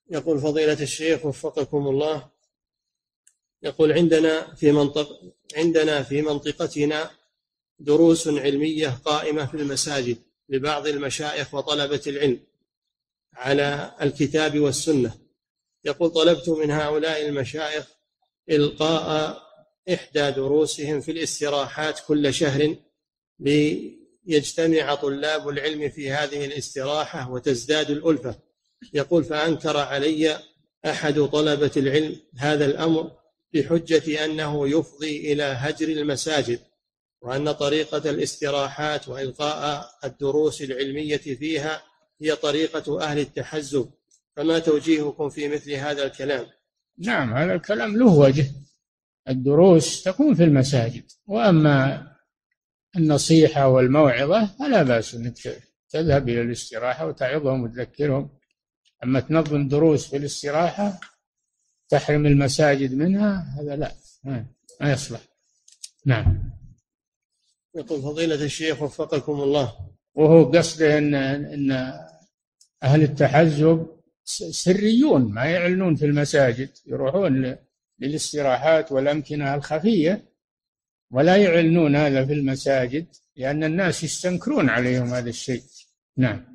يقول فضيلة الشيخ وفقكم الله، يقول عندنا في منطقتنا دروس علمية قائمة في المساجد لبعض المشايخ وطلبة العلم على الكتاب والسنة. يقول طلبت من هؤلاء المشايخ إلقاء إحدى دروسهم في الاستراحات كل شهر ليجتمع طلاب العلم في هذه الاستراحة وتزداد الألفة. يقول فأنكر علي أحد طلبة العلم هذا الأمر بحجة أنه يفضي إلى هجر المساجد، وأن طريقة الاستراحات وإلقاء الدروس العلمية فيها هي طريقة أهل التحزب، فما توجيهكم في مثل هذا الكلام؟ نعم، هذا الكلام له وجه. الدروس تكون في المساجد، وأما النصيحة والموعظة فلا بأس أنك تذهب إلى الاستراحة وتعظهم وتذكرهم. أما تنظم دروس في الاستراحة تحرم المساجد منها، هذا لا، ما يصلح. نعم. يقول فضيلة الشيخ وفقكم الله، وهو قصده أن أهل التحزب سريون، ما يعلنون في المساجد، يروحون للاستراحات والأمكنة الخفية ولا يعلنون هذا في المساجد، لأن الناس يستنكرون عليهم هذا الشيء. نعم.